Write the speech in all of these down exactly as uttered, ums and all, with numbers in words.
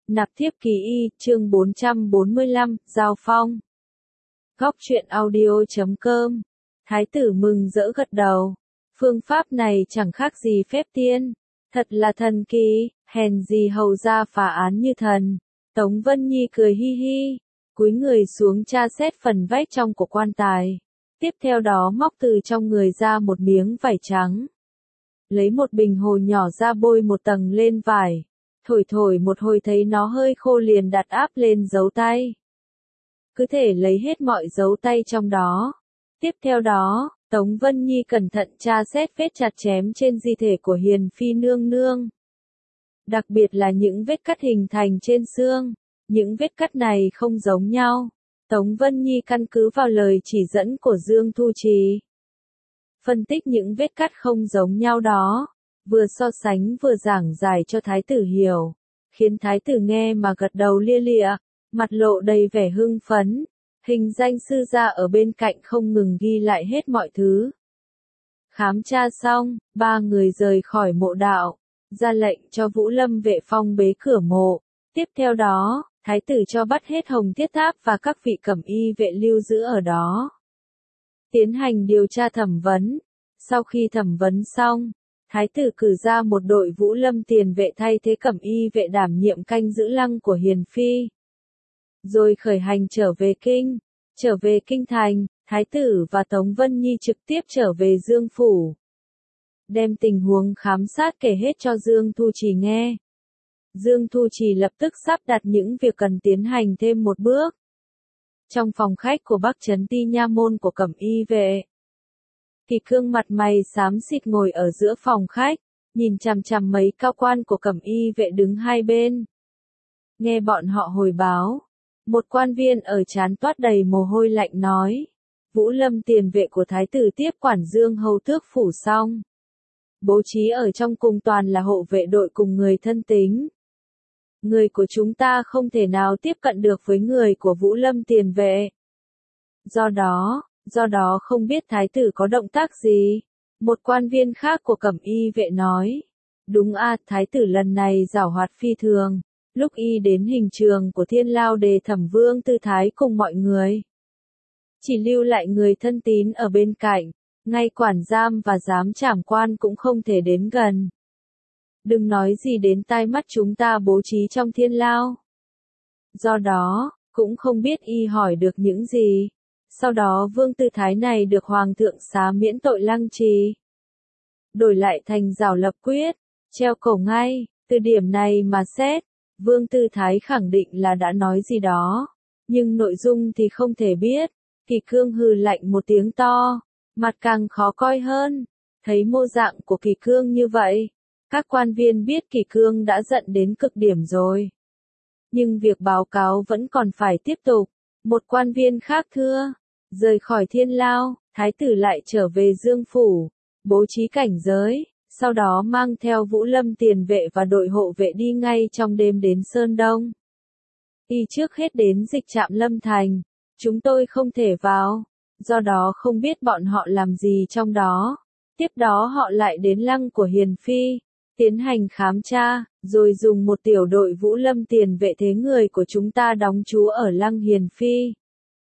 Nạp thiếp ký y, chương bốn trăm bốn mươi lăm, Giao phong. Góc truyện audio chấm com. Thái tử mừng rỡ gật đầu. Phương pháp này chẳng khác gì phép tiên. Thật là thần kỳ, hèn gì hầu ra phá án như thần. Tống Vân Nhi cười hi hi, cúi người xuống tra xét phần vách trong của quan tài. Tiếp theo đó móc từ trong người ra một miếng vải trắng. Lấy một bình hồ nhỏ ra bôi một tầng lên vải. Thổi thổi một hồi thấy nó hơi khô liền đặt áp lên dấu tay. Cứ thể lấy hết mọi dấu tay trong đó. Tiếp theo đó, Tống Vân Nhi cẩn thận tra xét vết chặt chém trên di thể của Hiền Phi nương nương. Đặc biệt là những vết cắt hình thành trên xương. Những vết cắt này không giống nhau. Tống Vân Nhi căn cứ vào lời chỉ dẫn của Dương Thu Trì. Phân tích những vết cắt không giống nhau đó. Vừa so sánh vừa giảng giải cho thái tử hiểu, khiến thái tử nghe mà gật đầu lia lịa, mặt lộ đầy vẻ hưng phấn. Hình danh sư gia ở bên cạnh không ngừng ghi lại hết mọi thứ. Khám tra xong, ba người rời khỏi mộ đạo, ra lệnh cho Vũ Lâm vệ phong bế cửa mộ. Tiếp theo đó, thái tử cho bắt hết Hồng Thiết Tháp và các vị cẩm y vệ lưu giữ ở đó. Tiến hành điều tra thẩm vấn. Sau khi thẩm vấn xong, thái tử cử ra một đội Vũ Lâm tiền vệ thay thế cẩm y vệ đảm nhiệm canh giữ lăng của Hiền Phi. Rồi khởi hành trở về kinh. Trở về kinh thành, thái tử và Tống Vân Nhi trực tiếp trở về Dương Phủ. Đem tình huống khám sát kể hết cho Dương Thu Trì nghe. Dương Thu Trì lập tức sắp đặt những việc cần tiến hành thêm một bước. Trong phòng khách của Bắc Trấn Ti nha môn của cẩm y vệ, Kỳ Cương mặt mày xám xịt ngồi ở giữa phòng khách, nhìn chằm chằm mấy cao quan của cẩm y vệ đứng hai bên. Nghe bọn họ hồi báo, một quan viên ở trán toát đầy mồ hôi lạnh nói, Vũ Lâm tiền vệ của thái tử tiếp quản Dương hầu tước phủ xong. Bố trí ở trong cung toàn là hộ vệ đội cùng người thân tín. Người của chúng ta không thể nào tiếp cận được với người của Vũ Lâm tiền vệ. Do đó, Do đó không biết thái tử có động tác gì. Một quan viên khác của cẩm y vệ nói. Đúng a, thái tử lần này giảo hoạt phi thường. Lúc y đến hình trường của Thiên Lao đề thẩm Vương Tư Thái cùng mọi người. Chỉ lưu lại người thân tín ở bên cạnh. Ngay quản giam và giám trảm quan cũng không thể đến gần. Đừng nói gì đến tai mắt chúng ta bố trí trong Thiên Lao. Do đó, cũng không biết y hỏi được những gì. Sau đó Vương Tư Thái này được Hoàng thượng xá miễn tội lăng trì. Đổi lại thành giảo lập quyết, treo cổ ngay. Từ điểm này mà xét, Vương Tư Thái khẳng định là đã nói gì đó. Nhưng nội dung thì không thể biết. Kỳ Cương hừ lạnh một tiếng to, mặt càng khó coi hơn. Thấy mô dạng của Kỳ Cương như vậy, các quan viên biết Kỳ Cương đã giận đến cực điểm rồi. Nhưng việc báo cáo vẫn còn phải tiếp tục. Một quan viên khác thưa, rời khỏi Thiên Lao, thái tử lại trở về Dương Phủ, bố trí cảnh giới, sau đó mang theo Vũ Lâm tiền vệ và đội hộ vệ đi ngay trong đêm đến Sơn Đông. Y trước hết đến dịch trạm Lâm Thành, chúng tôi không thể vào, do đó không biết bọn họ làm gì trong đó. Tiếp đó họ lại đến lăng của Hiền Phi, tiến hành khám tra, rồi dùng một tiểu đội Vũ Lâm tiền vệ thế người của chúng ta đóng trú ở lăng Hiền Phi.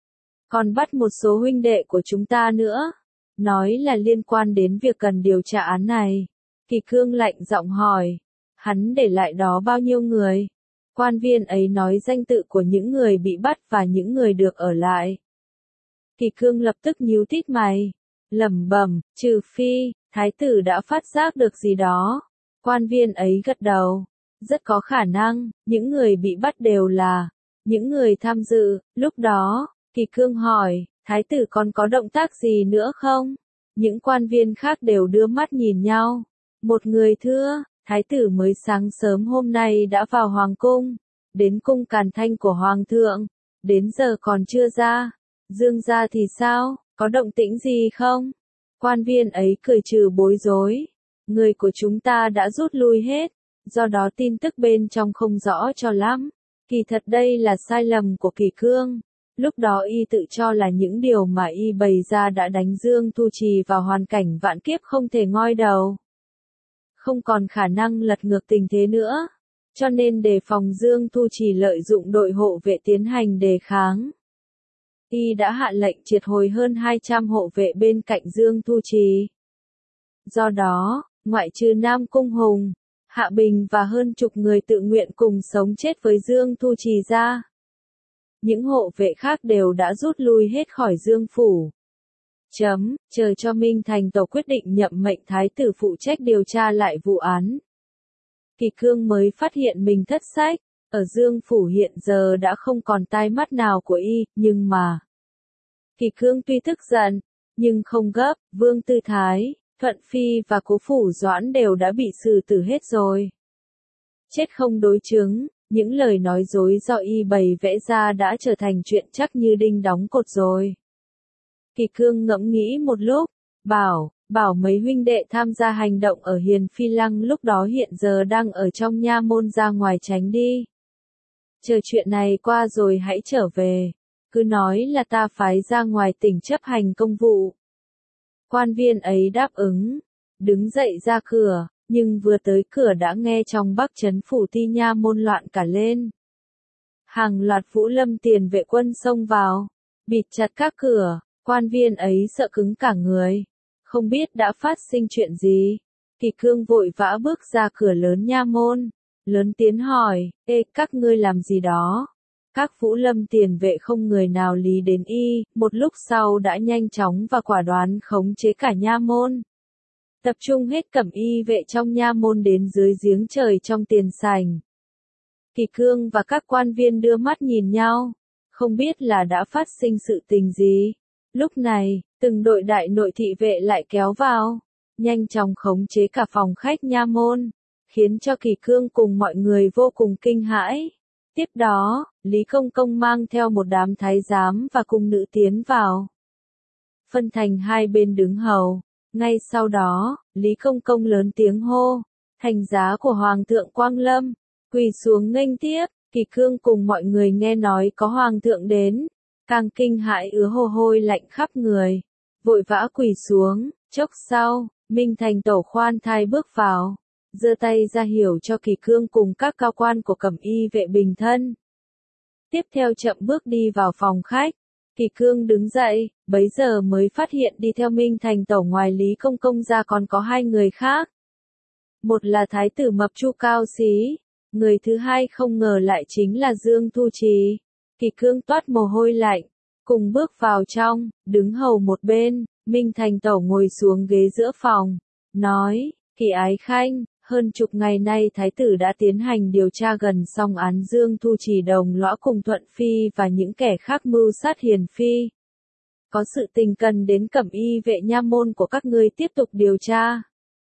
Còn bắt một số huynh đệ của chúng ta nữa. Nói là liên quan đến việc cần điều tra án này. Kỳ Cương lạnh giọng hỏi. Hắn để lại đó bao nhiêu người? Quan viên ấy nói danh tự của những người bị bắt và những người được ở lại. Kỳ Cương lập tức nhíu tít mày. Lẩm bẩm, trừ phi, thái tử đã phát giác được gì đó. Quan viên ấy gật đầu. Rất có khả năng, những người bị bắt đều là những người tham dự. Lúc đó, Kỳ Cương hỏi, thái tử còn có động tác gì nữa không? Những quan viên khác đều đưa mắt nhìn nhau. Một người thưa, thái tử mới sáng sớm hôm nay đã vào hoàng cung, đến cung Càn Thanh của hoàng thượng, đến giờ còn chưa ra. Dương gia thì sao, có động tĩnh gì không? Quan viên ấy cười trừ bối rối. Người của chúng ta đã rút lui hết, do đó tin tức bên trong không rõ cho lắm. Kỳ thật đây là sai lầm của Kỳ Cương. Lúc đó y tự cho là những điều mà y bày ra đã đánh Dương Thu Trì vào hoàn cảnh vạn kiếp không thể ngoi đầu. Không còn khả năng lật ngược tình thế nữa. cho nên đề phòng Dương Thu Trì lợi dụng đội hộ vệ tiến hành đề kháng. Y đã hạ lệnh triệt hồi hơn hai trăm hộ vệ bên cạnh Dương Thu Trì. Do đó, ngoại trừ Nam Cung Hùng, Hạ Bình và hơn chục người tự nguyện cùng sống chết với Dương Thu Trì ra, những hộ vệ khác đều đã rút lui hết khỏi Dương Phủ. Chấm, chờ cho Minh Thành Tổ quyết định nhậm mệnh thái tử phụ trách điều tra lại vụ án. Kỳ Cương mới phát hiện mình thất sách, ở Dương Phủ hiện giờ đã không còn tai mắt nào của y, nhưng mà... Kỳ Cương tuy tức giận, nhưng không gấp, Vương Tư Thái, Thuận Phi và Cố Phủ Doãn đều đã bị xử tử hết rồi. Chết không đối chứng, những lời nói dối do y bày vẽ ra đã trở thành chuyện chắc như đinh đóng cột rồi. Kỳ Cương ngẫm nghĩ một lúc, bảo, bảo mấy huynh đệ tham gia hành động ở Hiền Phi Lăng lúc đó hiện giờ đang ở trong nha môn ra ngoài tránh đi. Chờ chuyện này qua rồi hãy trở về, cứ nói là ta phái ra ngoài tỉnh chấp hành công vụ. Quan viên ấy đáp ứng, đứng dậy ra cửa, nhưng vừa tới cửa đã nghe trong Bắc Trấn Phủ Ti nha môn loạn cả lên. Hàng loạt Vũ Lâm tiền vệ quân xông vào, bịt chặt các cửa, quan viên ấy sợ cứng cả người, không biết đã phát sinh chuyện gì. Kỳ Cương vội vã bước ra cửa lớn nha môn, lớn tiếng hỏi, ê các ngươi làm gì đó? Các Vũ Lâm tiền vệ không người nào lý đến y, một lúc sau đã nhanh chóng và quả đoán khống chế cả nha môn. Tập trung hết cẩm y vệ trong nha môn đến dưới giếng trời trong tiền sảnh. Kỳ Cương và các quan viên đưa mắt nhìn nhau, không biết là đã phát sinh sự tình gì. Lúc này, từng đội đại nội thị vệ lại kéo vào, nhanh chóng khống chế cả phòng khách nha môn, khiến cho Kỳ Cương cùng mọi người vô cùng kinh hãi. Tiếp đó, Lý Công Công mang theo một đám thái giám và cung nữ tiến vào. Phân thành hai bên đứng hầu. Ngay sau đó, Lý Công Công lớn tiếng hô, thành giá của Hoàng thượng Quang Lâm, quỳ xuống nghênh tiếp. Kỳ Cương cùng mọi người nghe nói có Hoàng thượng đến, càng kinh hãi ứa hô hôi lạnh khắp người, vội vã quỳ xuống. Chốc sau, Minh Thành Tổ khoan thai bước vào, giơ tay ra hiểu cho Kỳ Cương cùng các cao quan của cẩm y vệ bình thân. Tiếp theo chậm bước đi vào phòng khách. Kỳ Cương đứng dậy, bấy giờ mới phát hiện đi theo Minh Thành Tổ ngoài Lý Công Công ra còn có hai người khác. Một là Thái tử Mập Chu Cao Xí, người thứ hai không ngờ lại chính là Dương Thu Trì. Kỳ Cương toát mồ hôi lạnh, cùng bước vào trong, đứng hầu một bên, Minh Thành Tổ ngồi xuống ghế giữa phòng, nói, Kỳ Ái Khanh, hơn chục ngày nay Thái tử đã tiến hành điều tra gần xong án Dương Thu Trì đồng lõa cùng Thuận Phi và những kẻ khác mưu sát Hiền Phi. Có sự tình cần đến cẩm y vệ nha môn của các ngươi tiếp tục điều tra.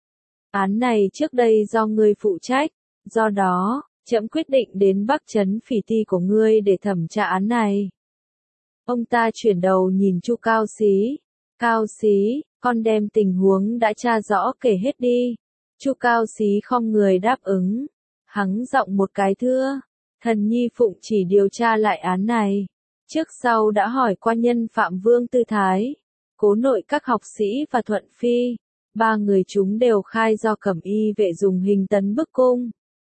Án này trước đây do ngươi phụ trách, do đó, trẫm quyết định đến Bắc Trấn Phỉ Ti của ngươi để thẩm tra án này. Ông ta chuyển đầu nhìn Chu Cao Xí. Cao Xí, con đem tình huống đã tra rõ kể hết đi. Chu Cao Xí khom người đáp ứng. Hắng giọng một cái thưa, thần nhi phụng chỉ điều tra lại án này. Trước sau đã hỏi qua nhân phạm Vương Tư Thái, Cố Nội các học sĩ và Thuận Phi. Ba người chúng đều khai do cẩm y vệ dùng hình tấn bức cung.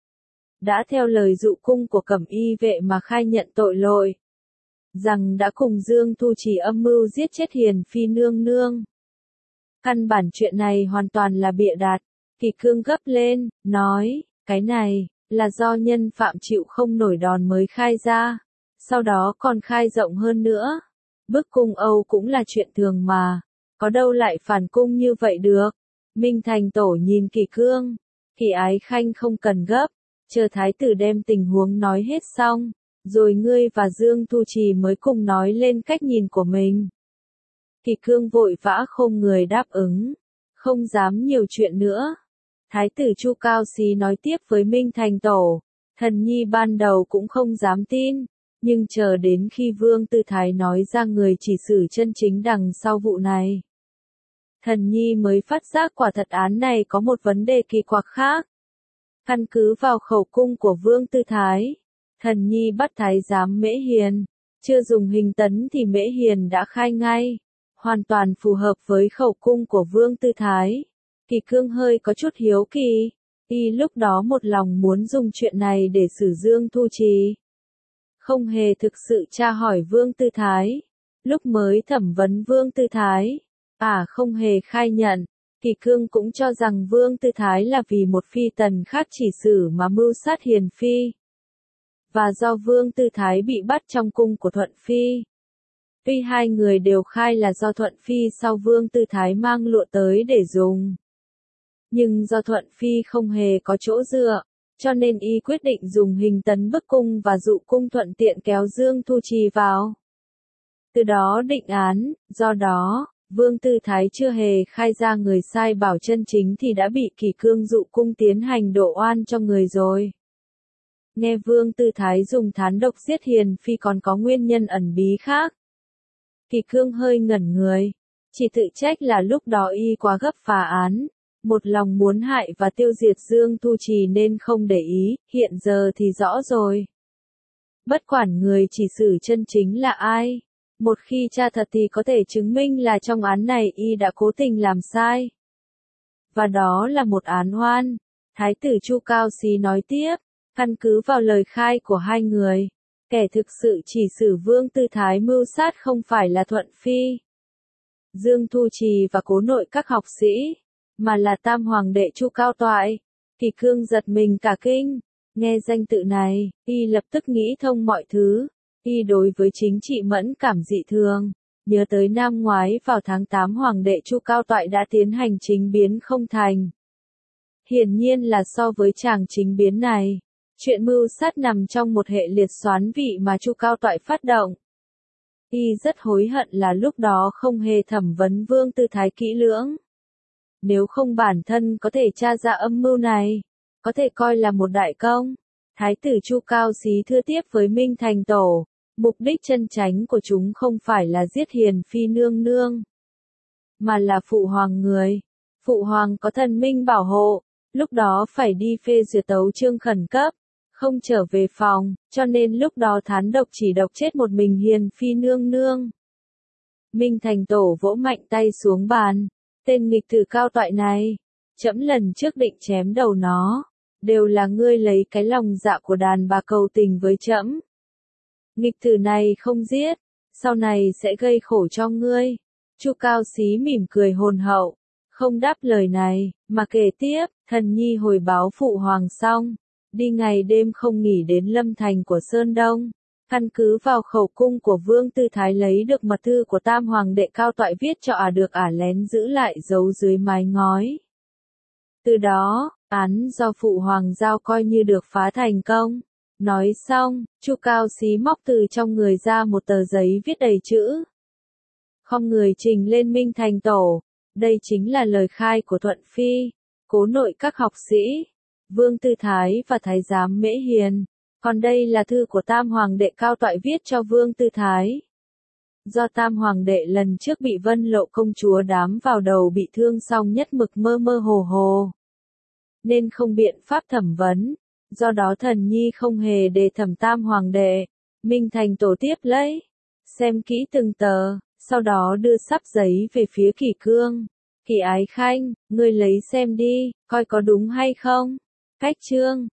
Đã theo lời dụ cung của cẩm y vệ mà khai nhận tội lỗi. Rằng đã cùng Dương Thu Trì âm mưu giết chết Hiền Phi nương nương. Căn bản chuyện này hoàn toàn là bịa đặt. Kỳ Cương gấp lên, nói, cái này, là do nhân phạm chịu không nổi đòn mới khai ra. Sau đó còn khai rộng hơn nữa. Bức cung Âu cũng là chuyện thường mà. Có đâu lại phản cung như vậy được. Minh Thành Tổ nhìn Kỳ Cương. Kỳ Ái Khanh không cần gấp. Chờ thái tử đem tình huống nói hết xong. Rồi ngươi và Dương Thu Trì mới cùng nói lên cách nhìn của mình. Kỳ Cương vội vã khom người đáp ứng. Không dám nhiều chuyện nữa. Thái tử Chu Cao Xí nói tiếp với Minh Thành Tổ. Thần nhi ban đầu cũng không dám tin. Nhưng chờ đến khi Vương Tư Thái nói ra người chỉ xử chân chính đằng sau vụ này. Thần nhi mới phát giác quả thật án này có một vấn đề kỳ quặc khác. Căn cứ vào khẩu cung của Vương Tư Thái, thần nhi bắt thái giám Mễ Hiền, chưa dùng hình tấn thì Mễ Hiền đã khai ngay, hoàn toàn phù hợp với khẩu cung của Vương Tư Thái. Kỳ Cương hơi có chút hiếu kỳ, Y lúc đó một lòng muốn dùng chuyện này để xử Dương Thu Trì. Không hề thực sự tra hỏi Vương Tư Thái. Lúc mới thẩm vấn Vương Tư Thái, ả không hề khai nhận. Kỳ Cương cũng cho rằng Vương Tư Thái là vì một phi tần khác chỉ xử mà mưu sát Hiền Phi. Và do Vương Tư Thái bị bắt trong cung của Thuận Phi. Tuy hai người đều khai là do Thuận Phi sau Vương Tư Thái mang lụa tới để dùng. Nhưng do Thuận Phi không hề có chỗ dựa, cho nên y quyết định dùng hình tấn bức cung và dụ cung thuận tiện kéo Dương Thu Trì vào. Từ đó định án, do đó, Vương Tư Thái chưa hề khai ra người sai bảo chân chính thì đã bị Kỳ Cương dụ cung tiến hành độ oan cho người rồi. Nghe Vương Tư Thái dùng thán độc giết Hiền Phi còn có nguyên nhân ẩn bí khác. Kỳ Cương hơi ngẩn người, chỉ tự trách là lúc đó y quá gấp phá án, một lòng muốn hại và tiêu diệt Dương Thu Trì nên không để ý, hiện giờ thì rõ rồi. Bất quản người chỉ xử chân chính là ai, một khi tra thật thì có thể chứng minh là trong án này y đã cố tình làm sai. Và đó là một án oan. Thái tử Chu Cao Xí nói tiếp, căn cứ vào lời khai của hai người, kẻ thực sự chỉ xử Vương Tư Thái mưu sát không phải là Thuận Phi, Dương Thu Trì và cố nội các học sĩ, mà là Tam Hoàng đệ Chu Cao Toại. Kỳ Cương giật mình cả kinh, nghe danh tự này, y lập tức nghĩ thông mọi thứ. Y đối với chính trị mẫn cảm dị thường, nhớ tới năm ngoái vào tháng tám Hoàng đệ Chu Cao Toại đã tiến hành chính biến không thành. Hiển nhiên là so với chàng chính biến này, chuyện mưu sát nằm trong một hệ liệt xoán vị mà Chu Cao Toại phát động. Y rất hối hận là lúc đó không hề thẩm vấn Vương Tư Thái kỹ lưỡng. Nếu không bản thân có thể tra ra âm mưu này, có thể coi là một đại công. Thái tử Chu Cao Xí thưa tiếp với Minh Thành Tổ, mục đích chân chánh của chúng không phải là giết Hiền Phi nương nương, mà là phụ hoàng người. Phụ hoàng có thần minh bảo hộ, lúc đó phải đi phê duyệt tấu chương khẩn cấp, không trở về phòng, cho nên lúc đó thán độc chỉ độc chết một mình Hiền Phi nương nương. Minh Thành Tổ vỗ mạnh tay xuống bàn, tên nghịch tử Cao Toại này, trẫm lần trước định chém đầu nó, đều là ngươi lấy cái lòng dạ của đàn bà cầu tình với trẫm. Nghịch tử này không giết, sau này sẽ gây khổ cho ngươi. Chu Cao Xí mỉm cười hồn hậu, không đáp lời này, mà kể tiếp, thần nhi hồi báo phụ hoàng xong, đi ngày đêm không nghỉ đến Lâm Thành của Sơn Đông, căn cứ vào khẩu cung của Vương Tư Thái lấy được mật thư của Tam Hoàng đệ Cao Toại viết cho ả được ả lén giữ lại giấu dưới mái ngói. Từ đó, án do phụ hoàng giao coi như được phá thành công. Nói xong, Chu Cao Xí móc từ trong người ra một tờ giấy viết đầy chữ. Không người trình lên Minh Thành Tổ, đây chính là lời khai của Thuận Phi, cố nội các học sĩ, Vương Tư Thái và Thái giám Mễ Hiền. Còn đây là thư của Tam Hoàng đệ Cao Toại viết cho Vương Tư Thái. Do Tam Hoàng đệ lần trước bị Vân Lộ công chúa đám vào đầu bị thương xong nhất mực mơ mơ hồ hồ, nên không biện pháp thẩm vấn. Do đó thần nhi không hề đề thẩm Tam Hoàng đệ. Minh Thành Tổ tiếp lấy, xem kỹ từng tờ, sau đó đưa sắp giấy về phía Kỳ Cương. Kỳ Ái Khanh, ngươi lấy xem đi, coi có đúng hay không. Cách chương